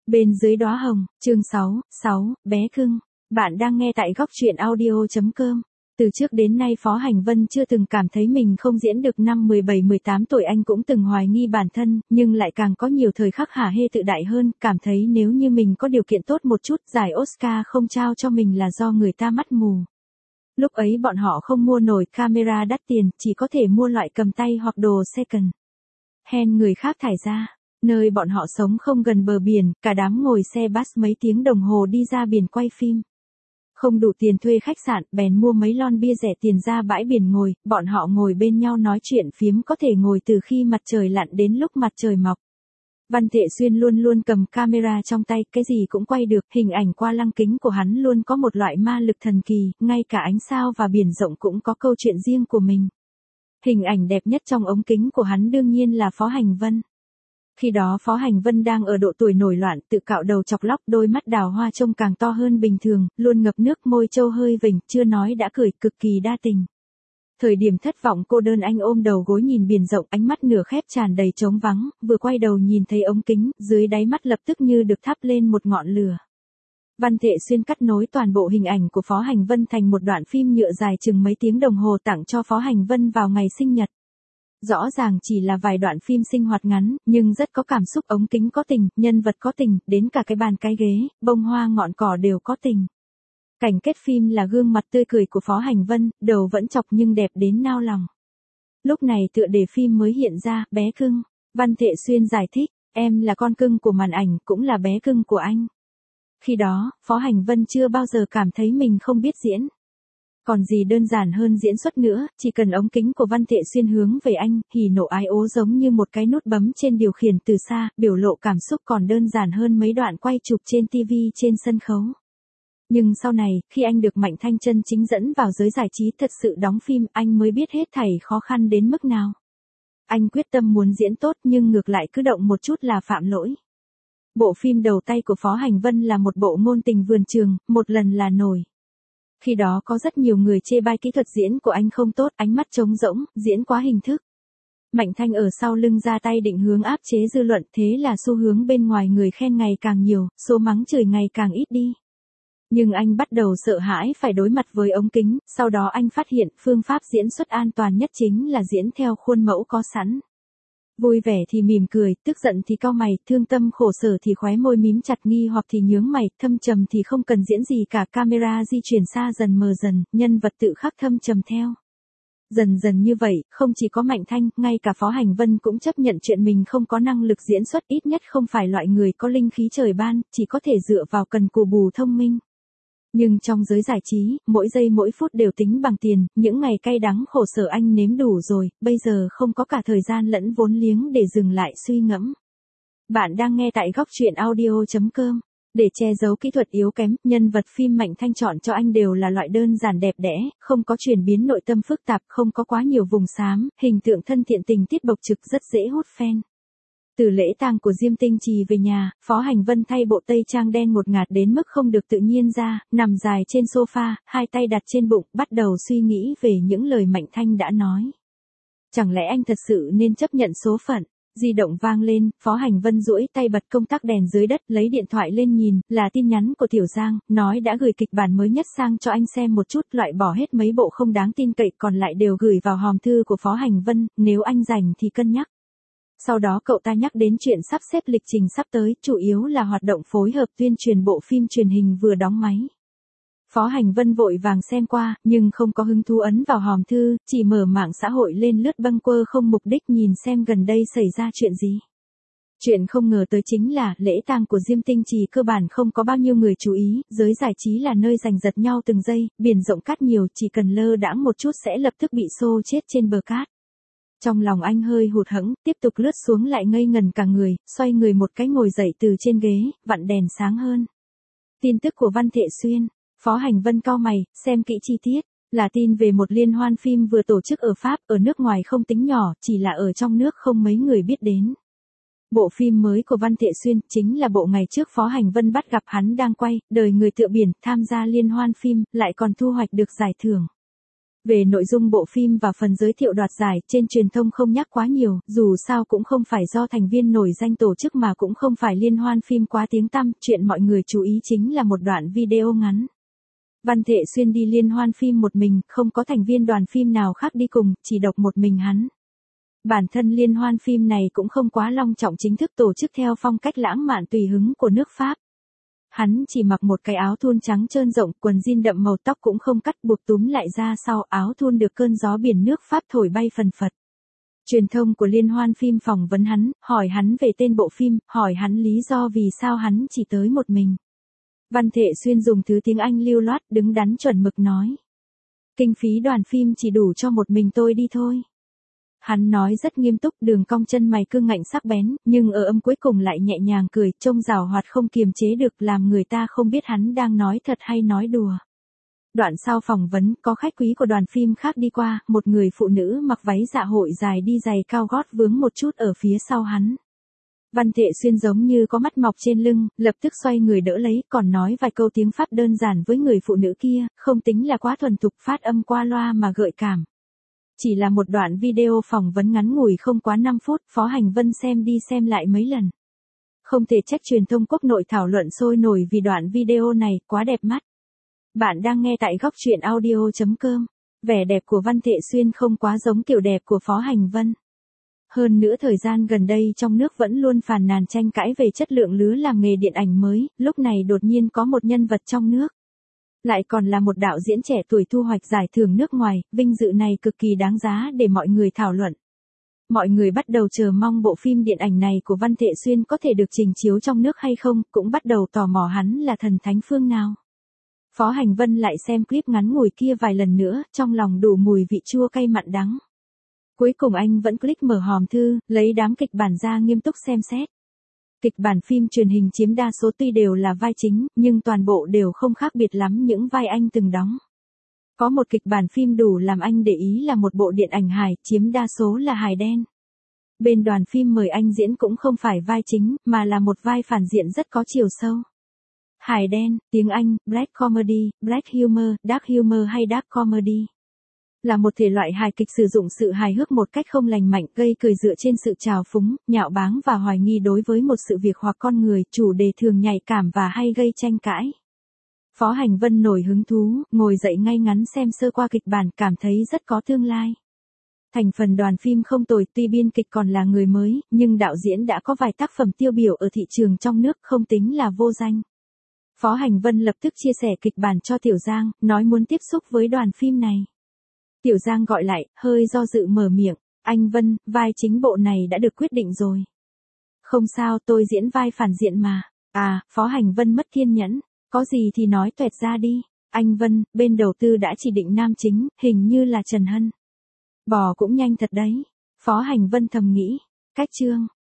Bên dưới đóa hồng, chương 6, bé cưng. Bạn đang nghe tại góc truyện audio.com. Từ trước đến nay Phó Hành Vân chưa từng cảm thấy mình không diễn được năm 17-18 tuổi. Anh cũng từng hoài nghi bản thân, nhưng lại càng có nhiều thời khắc hả hê tự đại hơn, cảm thấy nếu như mình có điều kiện tốt một chút, giải Oscar không trao cho mình là do người ta mắt mù. Lúc ấy bọn họ không mua nổi camera đắt tiền, chỉ có thể mua loại cầm tay hoặc đồ second hand người khác thải ra. Nơi bọn họ sống không gần bờ biển, cả đám ngồi xe bus mấy tiếng đồng hồ đi ra biển quay phim. Không đủ tiền thuê khách sạn, bèn mua mấy lon bia rẻ tiền ra bãi biển ngồi, bọn họ ngồi bên nhau nói chuyện phiếm, có thể ngồi từ khi mặt trời lặn đến lúc mặt trời mọc. Văn Thệ Xuyên luôn luôn cầm camera trong tay, cái gì cũng quay được, hình ảnh qua lăng kính của hắn luôn có một loại ma lực thần kỳ, ngay cả ánh sao và biển rộng cũng có câu chuyện riêng của mình. Hình ảnh đẹp nhất trong ống kính của hắn đương nhiên là Phó Hành Vân. Khi đó Phó Hành Vân đang ở độ tuổi nổi loạn, tự cạo đầu chọc lóc, đôi mắt đào hoa trông càng to hơn bình thường, luôn ngập nước, môi trâu hơi vểnh, chưa nói đã cười, cực kỳ đa tình. Thời điểm thất vọng cô đơn anh ôm đầu gối nhìn biển rộng, ánh mắt nửa khép tràn đầy trống vắng, vừa quay đầu nhìn thấy ống kính, dưới đáy mắt lập tức như được thắp lên một ngọn lửa. Văn Thệ Xuyên cắt nối toàn bộ hình ảnh của Phó Hành Vân thành một đoạn phim nhựa dài chừng mấy tiếng đồng hồ tặng cho Phó Hành Vân vào ngày sinh nhật. Rõ ràng chỉ là vài đoạn phim sinh hoạt ngắn, nhưng rất có cảm xúc, ống kính có tình, nhân vật có tình, đến cả cái bàn cái ghế, bông hoa ngọn cỏ đều có tình. Cảnh kết phim là gương mặt tươi cười của Phó Hành Vân, đầu vẫn chọc nhưng đẹp đến nao lòng. Lúc này tựa đề phim mới hiện ra, bé cưng. Văn Thệ Xuyên giải thích, em là con cưng của màn ảnh, cũng là bé cưng của anh. Khi đó, Phó Hành Vân chưa bao giờ cảm thấy mình không biết diễn. Còn gì đơn giản hơn diễn xuất nữa, chỉ cần ống kính của Văn Thệ Xuyên hướng về anh, hỉ nộ ái ố giống như một cái nút bấm trên điều khiển từ xa, biểu lộ cảm xúc còn đơn giản hơn mấy đoạn quay chụp trên TV trên sân khấu. Nhưng sau này, khi anh được Mạnh Thanh chân chính dẫn vào giới giải trí thật sự đóng phim, anh mới biết hết thảy khó khăn đến mức nào. Anh quyết tâm muốn diễn tốt nhưng ngược lại cứ động một chút là phạm lỗi. Bộ phim đầu tay của Phó Hành Vân là một bộ ngôn tình vườn trường, một lần là nổi. Khi đó có rất nhiều người chê bai kỹ thuật diễn của anh không tốt, ánh mắt trống rỗng, diễn quá hình thức. Mạnh Thanh ở sau lưng ra tay định hướng áp chế dư luận, thế là xu hướng bên ngoài người khen ngày càng nhiều, số mắng chửi ngày càng ít đi. Nhưng anh bắt đầu sợ hãi phải đối mặt với ống kính, sau đó anh phát hiện phương pháp diễn xuất an toàn nhất chính là diễn theo khuôn mẫu có sẵn. Vui vẻ thì mỉm cười, tức giận thì cau mày, thương tâm khổ sở thì khóe môi mím chặt, nghi hoặc thì nhướng mày, thâm trầm thì không cần diễn gì cả, camera di chuyển xa dần mờ dần, nhân vật tự khắc thâm trầm theo. Dần dần như vậy, không chỉ có Mạnh Thanh, ngay cả Phó Hành Vân cũng chấp nhận chuyện mình không có năng lực diễn xuất, ít nhất không phải loại người có linh khí trời ban, chỉ có thể dựa vào cần cù bù thông minh. Nhưng trong giới giải trí, mỗi giây mỗi phút đều tính bằng tiền, những ngày cay đắng khổ sở anh nếm đủ rồi, bây giờ không có cả thời gian lẫn vốn liếng để dừng lại suy ngẫm. Bạn đang nghe tại góc truyện audio.com. Để che giấu kỹ thuật yếu kém, nhân vật phim Mạnh Thanh chọn cho anh đều là loại đơn giản đẹp đẽ, không có chuyển biến nội tâm phức tạp, không có quá nhiều vùng xám, hình tượng thân thiện tình tiết bộc trực rất dễ hút fan. Từ lễ tang của Diêm Tinh Trì về nhà, Phó Hành Vân thay bộ tây trang đen ngột ngạt đến mức không được tự nhiên ra, nằm dài trên sofa, hai tay đặt trên bụng, bắt đầu suy nghĩ về những lời Mạnh Thanh đã nói. Chẳng lẽ anh thật sự nên chấp nhận số phận? Di động vang lên, Phó Hành Vân duỗi tay bật công tắc đèn dưới đất, lấy điện thoại lên nhìn, là tin nhắn của Tiểu Giang, nói đã gửi kịch bản mới nhất sang cho anh xem một chút, loại bỏ hết mấy bộ không đáng tin cậy, còn lại đều gửi vào hòm thư của Phó Hành Vân, nếu anh rảnh thì cân nhắc. Sau đó cậu ta nhắc đến chuyện sắp xếp lịch trình sắp tới, chủ yếu là hoạt động phối hợp tuyên truyền bộ phim truyền hình vừa đóng máy. Phó Hành Vân vội vàng xem qua, nhưng không có hứng thú ấn vào hòm thư, chỉ mở mạng xã hội lên lướt bâng quơ không mục đích nhìn xem gần đây xảy ra chuyện gì. Chuyện không ngờ tới chính là, lễ tang của Diêm Tinh Trì cơ bản không có bao nhiêu người chú ý, giới giải trí là nơi giành giật nhau từng giây, biển rộng cát nhiều, chỉ cần lơ đãng một chút sẽ lập tức bị xô chết trên bờ cát. Trong lòng anh hơi hụt hẫng, tiếp tục lướt xuống lại ngây ngần cả người, xoay người một cái ngồi dậy từ trên ghế, vặn đèn sáng hơn. Tin tức của Văn Thệ Xuyên. Phó Hành Vân cau mày, xem kỹ chi tiết, là tin về một liên hoan phim vừa tổ chức ở Pháp, ở nước ngoài không tính nhỏ, chỉ là ở trong nước không mấy người biết đến. Bộ phim mới của Văn Thệ Xuyên chính là bộ ngày trước Phó Hành Vân bắt gặp hắn đang quay, đời người tựa biển, tham gia liên hoan phim, lại còn thu hoạch được giải thưởng. Về nội dung bộ phim và phần giới thiệu đoạt giải, trên truyền thông không nhắc quá nhiều, dù sao cũng không phải do thành viên nổi danh tổ chức mà cũng không phải liên hoan phim quá tiếng tăm, chuyện mọi người chú ý chính là một đoạn video ngắn. Văn Thệ Xuyên đi liên hoan phim một mình, không có thành viên đoàn phim nào khác đi cùng, chỉ độc một mình hắn. Bản thân liên hoan phim này cũng không quá long trọng, chính thức tổ chức theo phong cách lãng mạn tùy hứng của nước Pháp. Hắn chỉ mặc một cái áo thun trắng trơn rộng, quần jean đậm màu, tóc cũng không cắt, buộc túm lại ra sau, áo thun được cơn gió biển nước Pháp thổi bay phần phật. Truyền thông của liên hoan phim phỏng vấn hắn, hỏi hắn về tên bộ phim, hỏi hắn lý do vì sao hắn chỉ tới một mình. Văn Thệ Xuyên dùng thứ tiếng Anh lưu loát, đứng đắn chuẩn mực nói. Kinh phí đoàn phim chỉ đủ cho một mình tôi đi thôi. Hắn nói rất nghiêm túc, đường cong chân mày cương ngạnh sắc bén, nhưng ở âm cuối cùng lại nhẹ nhàng cười, trông giảo hoạt không kiềm chế được, làm người ta không biết hắn đang nói thật hay nói đùa. Đoạn sau phỏng vấn, có khách quý của đoàn phim khác đi qua, một người phụ nữ mặc váy dạ hội dài đi giày cao gót vướng một chút ở phía sau hắn. Văn Thệ Xuyên giống như có mắt mọc trên lưng, lập tức xoay người đỡ lấy, còn nói vài câu tiếng Pháp đơn giản với người phụ nữ kia, không tính là quá thuần thục, phát âm qua loa mà gợi cảm. Chỉ là một đoạn video phỏng vấn ngắn ngủi không quá 5 phút, Phó Hành Vân xem đi xem lại mấy lần. Không thể trách truyền thông quốc nội thảo luận sôi nổi vì đoạn video này quá đẹp mắt. Bạn đang nghe tại góc truyện audio.com. Vẻ đẹp của Văn Thệ Xuyên không quá giống kiểu đẹp của Phó Hành Vân. Hơn nữa thời gian gần đây trong nước vẫn luôn phàn nàn tranh cãi về chất lượng lứa làm nghề điện ảnh mới, lúc này đột nhiên có một nhân vật trong nước. Lại còn là một đạo diễn trẻ tuổi thu hoạch giải thưởng nước ngoài, vinh dự này cực kỳ đáng giá để mọi người thảo luận. Mọi người bắt đầu chờ mong bộ phim điện ảnh này của Văn Thệ Xuyên có thể được trình chiếu trong nước hay không, cũng bắt đầu tò mò hắn là thần thánh phương nào. Phó Hành Vân lại xem clip ngắn ngủi kia vài lần nữa, trong lòng đủ mùi vị chua cay mặn đắng. Cuối cùng anh vẫn click mở hòm thư, lấy đám kịch bản ra nghiêm túc xem xét. Kịch bản phim truyền hình chiếm đa số, tuy đều là vai chính, nhưng toàn bộ đều không khác biệt lắm những vai anh từng đóng. Có một kịch bản phim đủ làm anh để ý là một bộ điện ảnh hài, chiếm đa số là hài đen. Bên đoàn phim mời anh diễn cũng không phải vai chính, mà là một vai phản diện rất có chiều sâu. Hài đen, tiếng Anh, black comedy, black humor, dark humor hay dark comedy. Là một thể loại hài kịch sử dụng sự hài hước một cách không lành mạnh, gây cười dựa trên sự trào phúng, nhạo báng và hoài nghi đối với một sự việc hoặc con người, chủ đề thường nhạy cảm và hay gây tranh cãi. Phó Hành Vân nổi hứng thú, ngồi dậy ngay ngắn xem sơ qua kịch bản, cảm thấy rất có tương lai. Thành phần đoàn phim không tồi, tuy biên kịch còn là người mới, nhưng đạo diễn đã có vài tác phẩm tiêu biểu ở thị trường trong nước, không tính là vô danh. Phó Hành Vân lập tức chia sẻ kịch bản cho Tiểu Giang, nói muốn tiếp xúc với đoàn phim này. Tiểu Giang gọi lại, hơi do dự mở miệng, anh Vân, vai chính bộ này đã được quyết định rồi. Không sao, tôi diễn vai phản diện mà. À, Phó Hành Vân mất kiên nhẫn, có gì thì nói tuẹt ra đi. Anh Vân, bên đầu tư đã chỉ định nam chính, hình như là Trần Hân. Bò cũng nhanh thật đấy. Phó Hành Vân thầm nghĩ, cách chương.